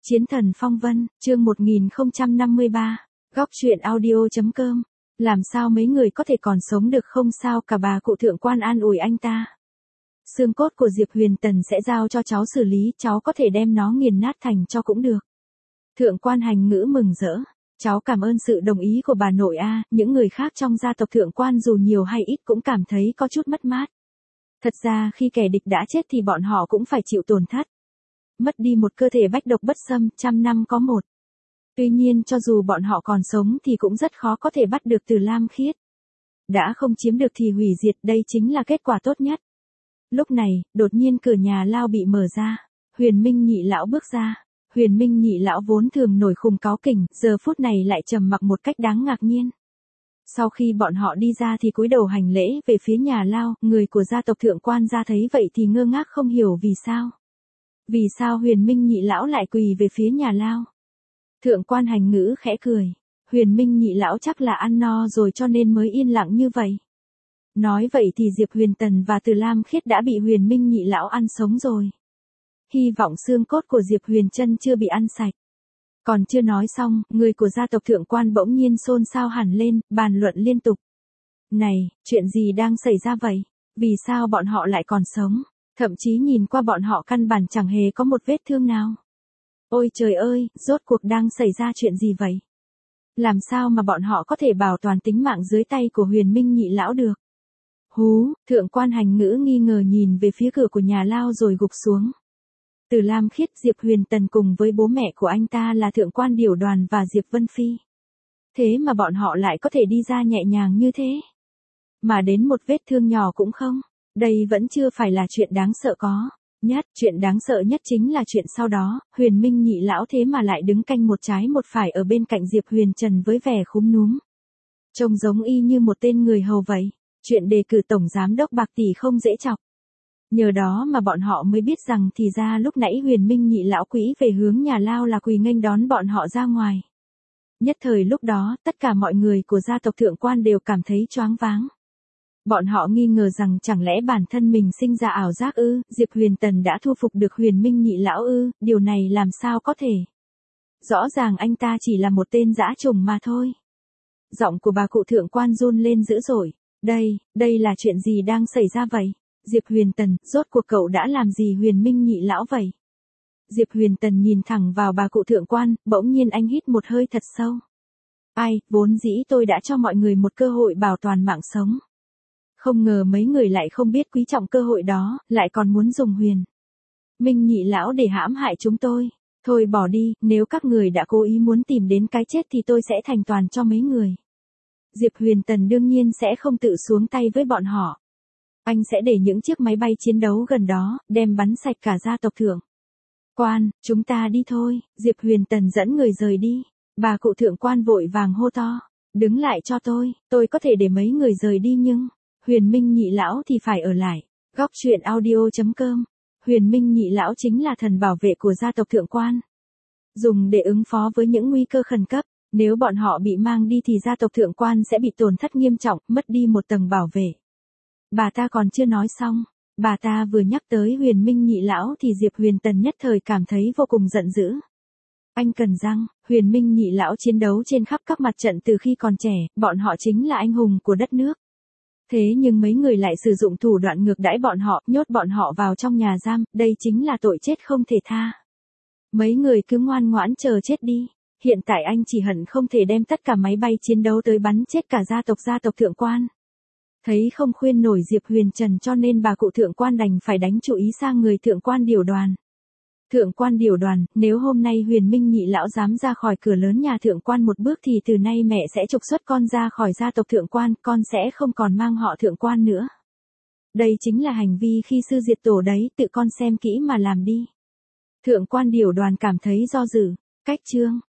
Chiến thần phong vân, chương 1053, góc truyện audio.com. Làm sao mấy người có thể còn sống được không sao cả, bà cụ thượng quan an ủi anh ta. Xương cốt của Diệp Huyền Tần sẽ giao cho cháu xử lý, cháu có thể đem nó nghiền nát thành cho cũng được. Thượng quan Hành Ngữ mừng rỡ. Cháu cảm ơn sự đồng ý của bà nội a. Những người khác trong gia tộc thượng quan dù nhiều hay ít cũng cảm thấy có chút mất mát. Thật ra khi kẻ địch đã chết thì bọn họ cũng phải chịu tổn thất. Mất đi một cơ thể bách độc bất xâm, 100 năm có một. Tuy nhiên cho dù bọn họ còn sống thì cũng rất khó có thể bắt được Từ Lam Khiết. Đã không chiếm được thì hủy diệt, đây chính là kết quả tốt nhất. Lúc này, đột nhiên cửa nhà lao bị mở ra. Huyền Minh Nhị lão bước ra. Huyền Minh Nhị lão vốn thường nổi khùng cáu kỉnh, giờ phút này lại trầm mặc một cách đáng ngạc nhiên. Sau khi bọn họ đi ra thì cúi đầu hành lễ về phía nhà lao, người của gia tộc thượng quan gia thấy vậy thì ngơ ngác không hiểu vì sao. Vì sao Huyền Minh Nhị lão lại quỳ về phía nhà lao? Thượng quan Hành Ngữ khẽ cười. Huyền Minh Nhị lão chắc là ăn no rồi cho nên mới yên lặng như vậy. Nói vậy thì Diệp Huyền Tần và Từ Lam Khiết đã bị Huyền Minh Nhị lão ăn sống rồi. Hy vọng xương cốt của Diệp Huyền Trân chưa bị ăn sạch. Còn chưa nói xong, người của gia tộc thượng quan bỗng nhiên xôn xao hẳn lên, bàn luận liên tục. Này, chuyện gì đang xảy ra vậy? Vì sao bọn họ lại còn sống? Thậm chí nhìn qua bọn họ căn bản chẳng hề có một vết thương nào. Ôi trời ơi, rốt cuộc đang xảy ra chuyện gì vậy? Làm sao mà bọn họ có thể bảo toàn tính mạng dưới tay của Huyền Minh Nhị lão được? Hú, thượng quan Hành Ngữ nghi ngờ nhìn về phía cửa của nhà lao rồi gục xuống. Từ Lam Khiết, Diệp Huyền Tần cùng với bố mẹ của anh ta là Thượng quan Điểu Đoàn và Diệp Vân Phi. Thế mà bọn họ lại có thể đi ra nhẹ nhàng như thế. Mà đến một vết thương nhỏ cũng không. Đây vẫn chưa phải là chuyện đáng sợ có. Nhất, chuyện đáng sợ nhất chính là chuyện sau đó, Huyền Minh Nhị lão thế mà lại đứng canh một trái một phải ở bên cạnh Diệp Huyền Trần với vẻ khúm núm. Trông giống y như một tên người hầu vậy. Chuyện đề cử tổng giám đốc bạc tỷ không dễ chọc. Nhờ đó mà bọn họ mới biết rằng thì ra lúc nãy Huyền Minh Nhị lão quỹ về hướng nhà lao là quỳ nghênh đón bọn họ ra ngoài. Nhất thời lúc đó, tất cả mọi người của gia tộc thượng quan đều cảm thấy choáng váng. Bọn họ nghi ngờ rằng chẳng lẽ bản thân mình sinh ra ảo giác ư, Diệp Huyền Tần đã thu phục được Huyền Minh Nhị lão ư, điều này làm sao có thể. Rõ ràng anh ta chỉ là một tên dã trùng mà thôi. Giọng của bà cụ thượng quan run lên dữ dội. Đây là chuyện gì đang xảy ra vậy? Diệp Huyền Tần, rốt cuộc cậu đã làm gì Huyền Minh Nhị lão vậy? Diệp Huyền Tần nhìn thẳng vào bà cụ thượng quan, bỗng nhiên anh hít một hơi thật sâu. Ai, vốn dĩ tôi đã cho mọi người một cơ hội bảo toàn mạng sống. Không ngờ mấy người lại không biết quý trọng cơ hội đó, lại còn muốn dùng Huyền Minh Nhị lão để hãm hại chúng tôi. Thôi bỏ đi, nếu các người đã cố ý muốn tìm đến cái chết thì tôi sẽ thành toàn cho mấy người. Diệp Huyền Tần đương nhiên sẽ không tự xuống tay với bọn họ. Anh sẽ để những chiếc máy bay chiến đấu gần đó, đem bắn sạch cả gia tộc thượng quan, chúng ta đi thôi. Diệp Huyền Tần dẫn người rời đi. Bà cụ thượng quan vội vàng hô to. Đứng lại cho tôi có thể để mấy người rời đi nhưng, Huyền Minh Nhị lão thì phải ở lại. Góc truyện audio.com. Huyền Minh Nhị lão chính là thần bảo vệ của gia tộc thượng quan. Dùng để ứng phó với những nguy cơ khẩn cấp. Nếu bọn họ bị mang đi thì gia tộc thượng quan sẽ bị tổn thất nghiêm trọng, mất đi một tầng bảo vệ. Bà ta còn chưa nói xong, bà ta vừa nhắc tới Huyền Minh Nhị lão thì Diệp Huyền Tần nhất thời cảm thấy vô cùng giận dữ. Anh cần rằng, Huyền Minh Nhị lão chiến đấu trên khắp các mặt trận từ khi còn trẻ, bọn họ chính là anh hùng của đất nước. Thế nhưng mấy người lại sử dụng thủ đoạn ngược đãi bọn họ, nhốt bọn họ vào trong nhà giam, đây chính là tội chết không thể tha. Mấy người cứ ngoan ngoãn chờ chết đi. Hiện tại anh chỉ hận không thể đem tất cả máy bay chiến đấu tới bắn chết cả gia tộc thượng quan. Thấy không khuyên nổi Diệp Huyền Trần cho nên bà cụ thượng quan đành phải đánh chủ ý sang người Thượng quan Điểu Đoàn. Thượng quan Điểu Đoàn, nếu hôm nay Huyền Minh Nhị lão dám ra khỏi cửa lớn nhà thượng quan một bước thì từ nay mẹ sẽ trục xuất con ra khỏi gia tộc thượng quan, con sẽ không còn mang họ thượng quan nữa. Đây chính là hành vi khi sư diệt tổ đấy, tự con xem kỹ mà làm đi. Thượng quan Điểu Đoàn cảm thấy do dự. Cách chương